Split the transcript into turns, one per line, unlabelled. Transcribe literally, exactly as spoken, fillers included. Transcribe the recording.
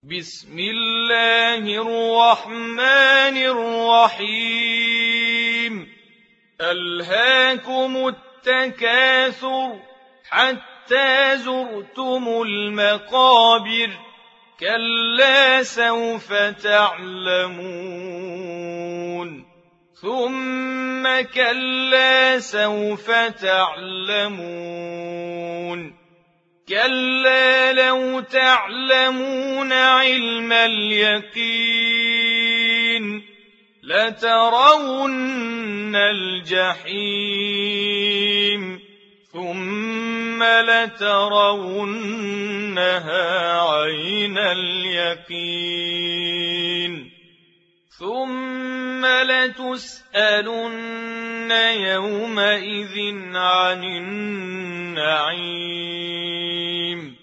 بسم الله الرحمن الرحيم ألهاكم التكاثر حتى زرتم المقابر كلا سوف تعلمون ثم كلا سوف تعلمون كلا لو تعلمون علم اليقين لترون الجحيم ثم لترونها عين اليقين ثم لتسألن يومئذ عن النعيم